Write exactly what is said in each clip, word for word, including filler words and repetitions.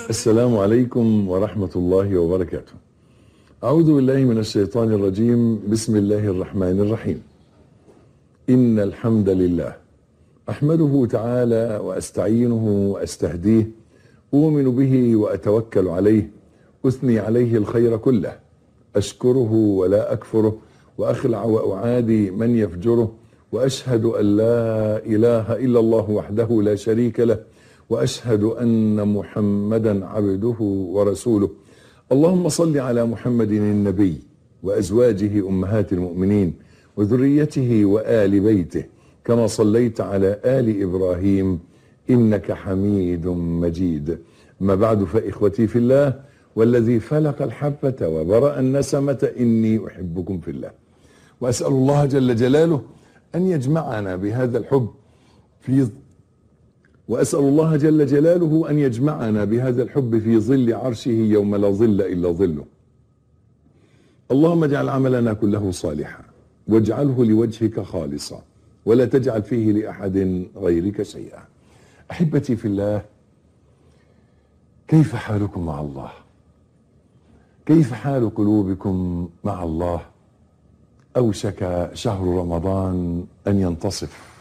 السلام عليكم ورحمة الله وبركاته. أعوذ بالله من الشيطان الرجيم. بسم الله الرحمن الرحيم. إن الحمد لله أحمده تعالى وأستعينه وأستهديه، أؤمن به وأتوكل عليه، أثني عليه الخير كله، أشكره ولا أكفره، وأخلع وأعادي من يفجره، وأشهد أن لا إله إلا الله وحده لا شريك له، وأشهد أن محمدا عبده ورسوله. اللهم صل على محمد النبي وأزواجه أمهات المؤمنين وذريته وآل بيته كما صليت على آل إبراهيم إنك حميد مجيد. ما بعد، فإخوتي في الله والذي فلق الحبة وبرأ النسمة إني أحبكم في الله، وأسأل الله جل جلاله أن يجمعنا بهذا الحب في وأسأل الله جل جلاله أن يجمعنا بهذا الحب في ظل عرشه يوم لا ظل إلا ظله. اللهم اجعل عملنا كله صالحا واجعله لوجهك خالصا ولا تجعل فيه لأحد غيرك شيئا. أحبتي في الله، كيف حالكم مع الله؟ كيف حال قلوبكم مع الله؟ أوشك شهر رمضان أن ينتصف،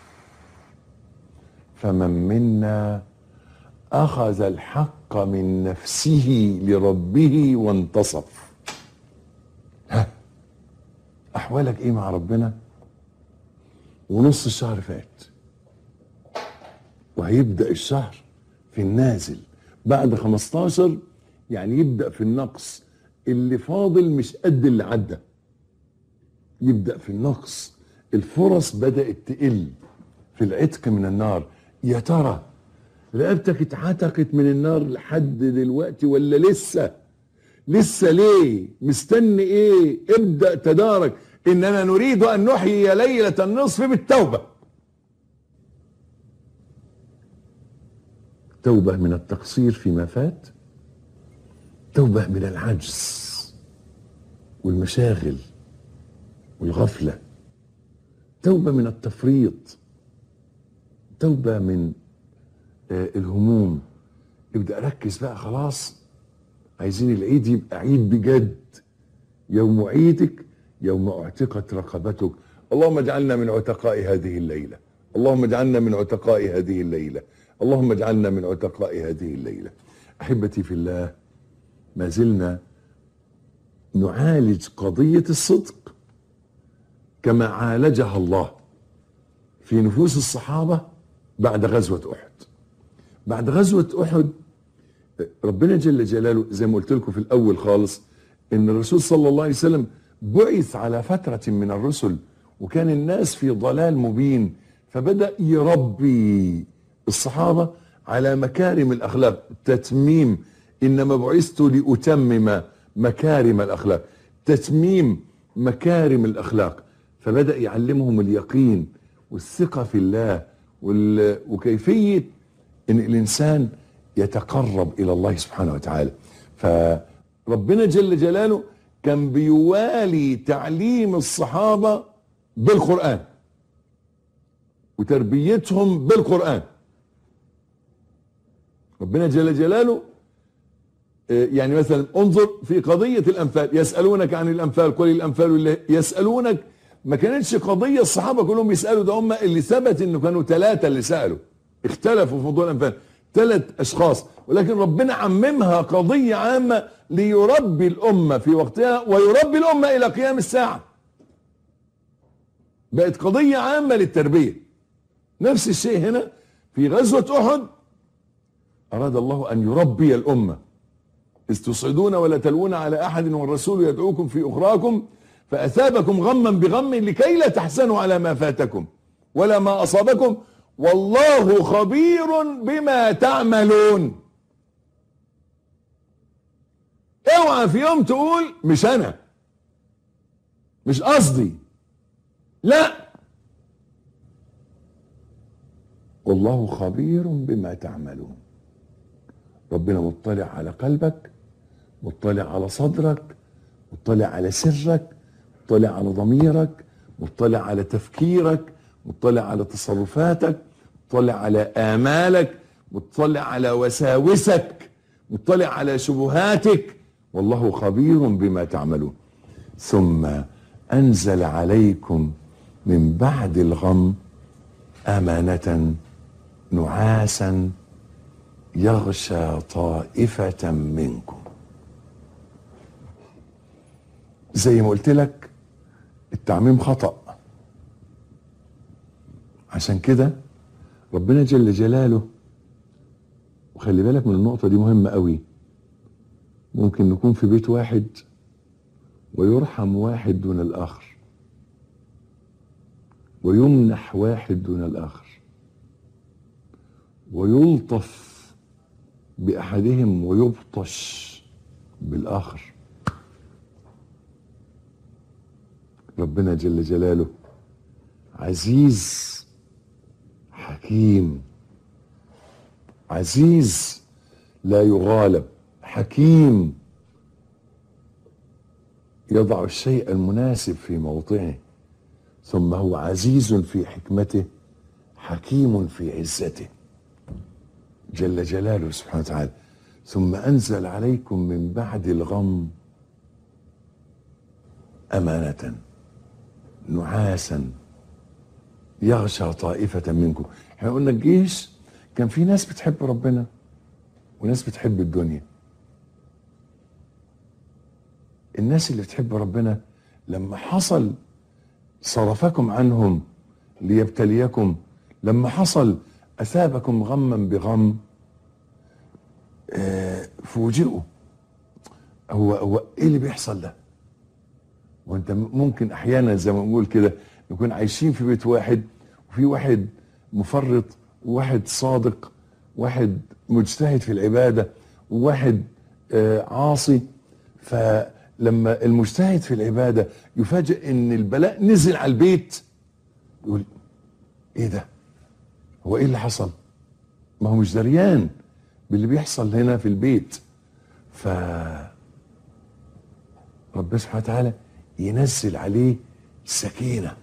فمن منا أخذ الحق من نفسه لربه وانتصف. ها، أحوالك إيه مع ربنا؟ ونص الشهر فات، وهيبدأ الشهر في النازل بعد خمستاشر، يعني يبدأ في النقص، اللي فاضل مش قد اللي عدى، يبدأ في النقص، الفرص بدأت تقل في العتق من النار. يا ترى رقبتك اتعتقت من النار لحد دلوقتي ولا لسه؟ لسه ليه؟ مستني ايه؟ ابدأ تدارك. اننا نريد ان نحيي ليلة النصف بالتوبة، توبة من التقصير فيما فات، توبة من العجز والمشاغل والغفلة، توبة من التفريط، توبة من آه الهموم. ابدأ ركز بقى، خلاص عايزين العيد يبقى عيد بجد. يوم عيدك يوم اعتقت رقبتك. اللهم اجعلنا من عتقاء هذه الليلة، اللهم اجعلنا من عتقاء هذه الليلة، اللهم اجعلنا من عتقاء هذه الليلة. أحبتي في الله، ما زلنا نعالج قضية الصدق كما عالجها الله في نفوس الصحابة بعد غزوة أحد. بعد غزوة أحد ربنا جل جلاله زي ما قلت لكم في الأول خالص إن الرسول صلى الله عليه وسلم بعث على فترة من الرسل، وكان الناس في ضلال مبين، فبدأ يربي الصحابة على مكارم الأخلاق. تتميم، إنما بعثت لأتمم مكارم الأخلاق، تتميم مكارم الأخلاق. فبدأ يعلمهم اليقين والثقة في الله وكيفية ان الانسان يتقرب الى الله سبحانه وتعالى. فربنا جل جلاله كان بيوالي تعليم الصحابة بالقرآن وتربيتهم بالقرآن. ربنا جل جلاله يعني مثلا انظر في قضية الأنفال، يسألونك عن الأنفال قل الأنفال لله. يسألونك ما كانتش قضية الصحابة كلهم يسألوا، ده هم اللي ثبت انه كانوا ثلاثة اللي سألوا، اختلفوا في موضوع الأنفال، ثلاث أشخاص، ولكن ربنا عممها قضية عامة ليربي الأمة في وقتها ويربي الأمة إلى قيام الساعة. بقت قضية عامة للتربية. نفس الشيء هنا في غزوة أحد، أراد الله أن يربي الأمة. إذ تصعدون ولا تلوون على أحد والرسول يدعوكم في أخراكم فأثابكم غما بغم لكي لا تحزنوا على ما فاتكم ولا ما أصابكم والله خبير بما تعملون. اوعى في يوم تقول مش أنا، مش قصدي، لا، والله خبير بما تعملون. ربنا مطلع على قلبك، مطلع على صدرك، مطلع على سرك، مطلع على ضميرك، مطلع على تفكيرك، مطلع على تصرفاتك، مطلع على آمالك، مطلع على وساوسك، مطلع على شبهاتك، والله خبير بما تعملون. ثم أنزل عليكم من بعد الغم أمانة نعاسا يغشى طائفة منكم. زي ما قلت لك التعميم خطأ، عشان كده ربنا جل جلاله، وخلي بالك من النقطة دي مهمة قوي، ممكن نكون في بيت واحد ويرحم واحد دون الآخر، ويمنح واحد دون الآخر، ويلطف بأحدهم ويبطش بالآخر. ربنا جل جلاله عزيز حكيم، عزيز لا يغالب، حكيم يضع الشيء المناسب في موضعه، ثم هو عزيز في حكمته حكيم في عزته جل جلاله سبحانه وتعالى. ثم أنزل عليكم من بعد الغم أمانة نعاسا يغشى طائفة منكم. احنا قلنا الجيش كان في ناس بتحب ربنا وناس بتحب الدنيا. الناس اللي بتحب ربنا لما حصل صرفكم عنهم ليبتليكم، لما حصل أثابكم غما بغم، آه فوجئوا هو هو ايه اللي بيحصل ده؟ وانت ممكن احيانا زي ما نقول كده نكون عايشين في بيت واحد، وفي واحد مفرط وواحد صادق، واحد مجتهد في العبادة وواحد آه عاصي. فلما المجتهد في العبادة يفاجئ ان البلاء نزل على البيت، يقول ايه ده؟ هو ايه اللي حصل؟ ما هو مش دريان باللي بيحصل هنا في البيت. ف ربنا سبحانه وتعالى ينزل عليه سكينة،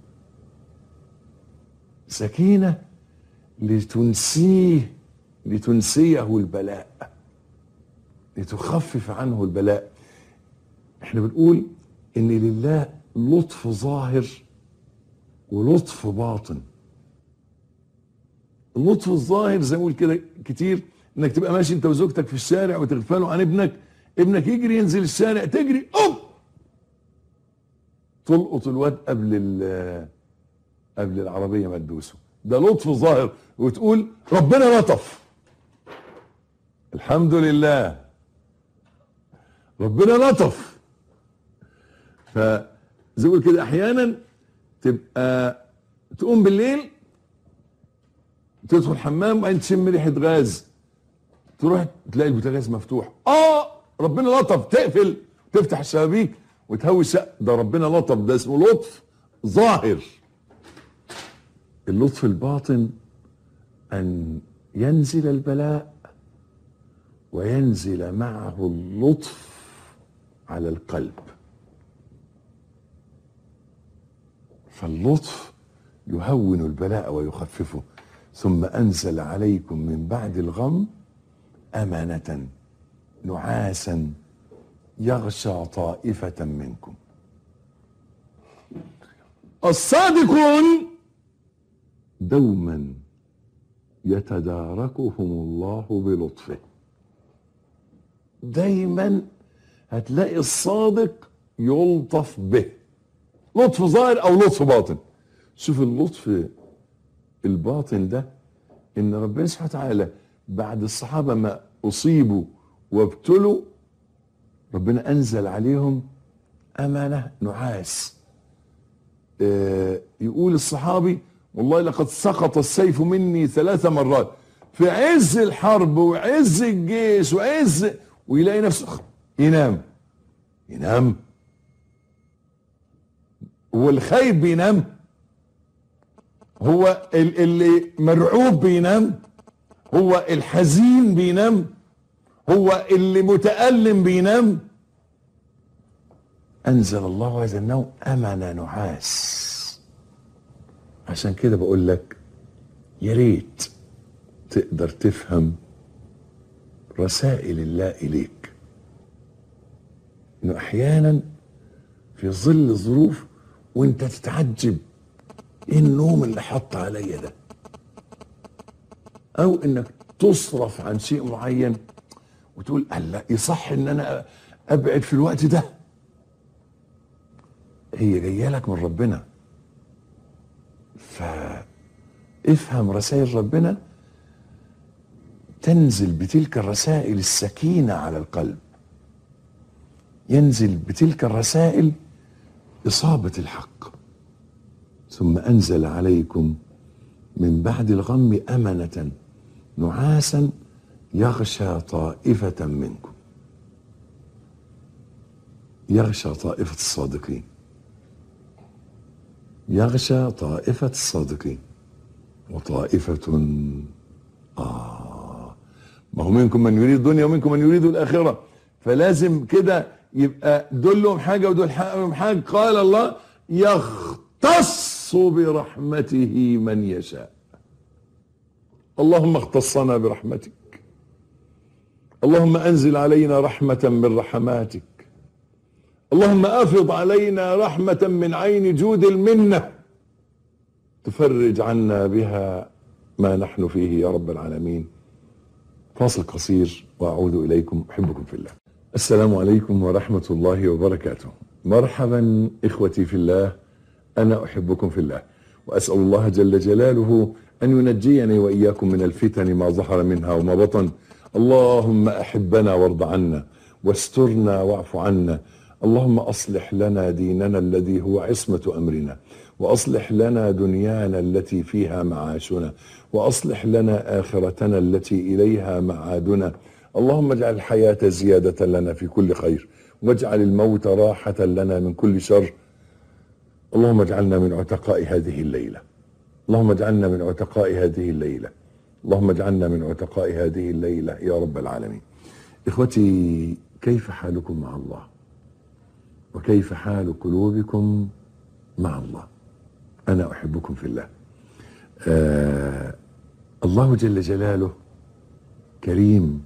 سكينة لتنسيه لتنسيه البلاء، لتخفف عنه البلاء. احنا بنقول ان لله لطف ظاهر ولطف باطن. اللطف الظاهر زي ما نقول كده كتير، انك تبقى ماشي انت وزوجتك في الشارع وتغفلوا عن ابنك، ابنك يجري ينزل الشارع تجري اوب تلقط الواد قبل قبل العربيه ما تدوسه. ده لطف ظاهر، وتقول ربنا لطف، الحمد لله ربنا لطف. فزي ما كده احيانا تبقى تقوم بالليل تدخل الحمام وبعدين تشم ريحه غاز، تروح تلاقي البوتاجاز مفتوح، اه ربنا لطف، تقفل تفتح الشبابيك وتهوي الشقه، ده ربنا لطف، ده اسمه لطف ظاهر. اللطف الباطن ان ينزل البلاء وينزل معه اللطف على القلب. فاللطف يهون البلاء ويخففه. ثم أنزل عليكم من بعد الغم أمانة نعاسا يغشى طائفة منكم. الصادقون دوما يتداركهم الله بلطفه. دايما هتلاقي الصادق يلطف به، لطف ظاهر او لطف باطن. شوف اللطف الباطن ده، ان ربنا سبحانه وتعالى بعد الصحابة ما اصيبوا وابتلوا ربنا انزل عليهم امانة نعاس. آه يقول الصحابي والله لقد سقط السيف مني ثلاث مرات، في عز الحرب وعز الجيش وعز، ويلاقي نفسه ينام ينام هو الخايب بينام؟ هو اللي مرعوب بينام؟ هو الحزين بينام؟ هو اللي متألم بينام؟ أنزل الله هذا النوم أمن نعاس. عشان كده بقول لك يا ريت تقدر تفهم رسائل الله إليك، إنه أحيانا في ظل الظروف وانت تتعجب ايه النوم اللي حط عليا ده، او انك تصرف عن شيء معين وتقول لا يصح ان انا ابعد في الوقت ده. هي جايه لك من ربنا، فافهم رسائل ربنا، تنزل بتلك الرسائل السكينه على القلب، ينزل بتلك الرسائل إصابة الحق. ثم أنزل عليكم من بعد الغم أمنة نعاسا يغشى طائفة منكم، يغشى طائفة الصادقين، يغشى طائفة الصادقين وطائفة آه ما هو منكم من يريد الدنيا ومنكم من يريد الآخرة، فلازم كده يبقى دول لهم حاجة ودول لهم حاجة. قال الله يختص برحمته من يشاء. اللهم اختصنا برحمتك، اللهم انزل علينا رحمة من رحماتك، اللهم افض علينا رحمة من عين جود المنة تفرج عنا بها ما نحن فيه يا رب العالمين. فاصل قصير واعود اليكم، احبكم في الله. السلام عليكم ورحمة الله وبركاته. مرحبا اخوتي في الله، انا احبكم في الله، واسأل الله جل جلاله ان ينجيني واياكم من الفتن ما ظهر منها وما بطن. اللهم احبنا وارض عنا واسترنا واعف عنا. اللهم اصلح لنا ديننا الذي هو عصمة امرنا، واصلح لنا دنيانا التي فيها معاشنا، واصلح لنا اخرتنا التي اليها معادنا. اللهم اجعل الحياة زيادة لنا في كل خير، واجعل الموت راحة لنا من كل شر. اللهم اجعلنا من عتقاء هذه الليلة، اللهم اجعلنا من عتقاء هذه الليلة، اللهم اجعلنا من عتقاء هذه الليلة يا رب العالمين. اخوتي، كيف حالكم مع الله؟ وكيف حال قلوبكم مع الله؟ انا احبكم في الله. آه الله جل جلاله كريم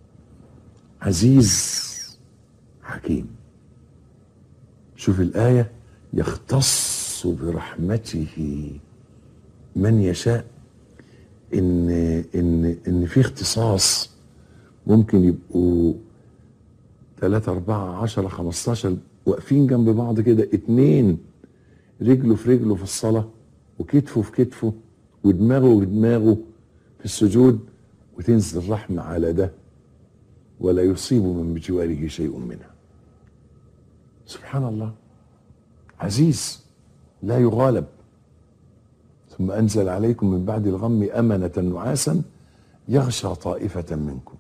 عزيز حكيم. شوف الآية، يختص برحمته من يشاء. ان ان ان في اختصاص، ممكن يبقوا ثلاثة أربعة عشرة خمستاشر واقفين جنب بعض كده، اتنين رجله في رجله في الصلاة وكتفه في كتفه ودماغه في دماغه في السجود، وتنزل الرحمة على ده ولا يصيب من بجواره شيء منها. سبحان الله، عزيز لا يغالب. ثم أنزل عليكم من بعد الغم أمنة نعاسا يغشى طائفة منكم.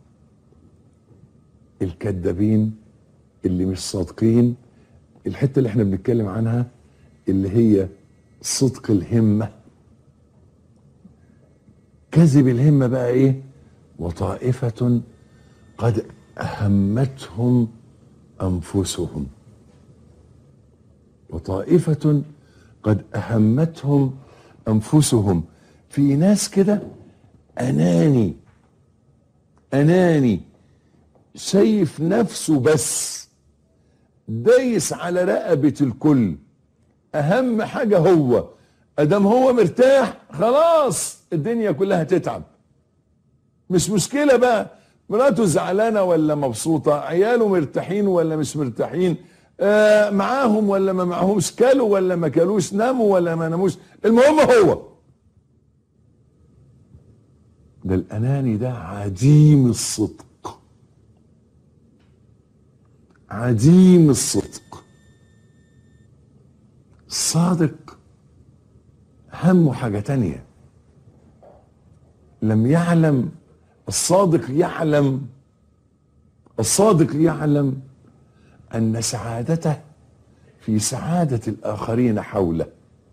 الكذابين اللي مش صادقين، الحتة اللي احنا بنتكلم عنها اللي هي صدق الهمة. كذب الهمة بقى ايه؟ وطائفة قد أهمتهم أنفسهم، وطائفة قد أهمتهم أنفسهم. في ناس كده أناني أناني شايف نفسه بس، دايس على رقبة الكل، أهم حاجة هو، أدام هو مرتاح خلاص الدنيا كلها تتعب. مش مشكلة بقى مراته زعلانة ولا مبسوطة، عياله مرتاحين ولا مش مرتاحين، آه معاهم ولا ما معاهمش، كلوا ولا ما كلوش، ناموا ولا ما ناموش، المهم هو ده. الأناني ده عديم الصدق، عديم الصدق. الصادق همه حاجة تانية. لم يعلم الصادق، يعلم الصادق يعلم أن سعادته في سعادة الآخرين حوله.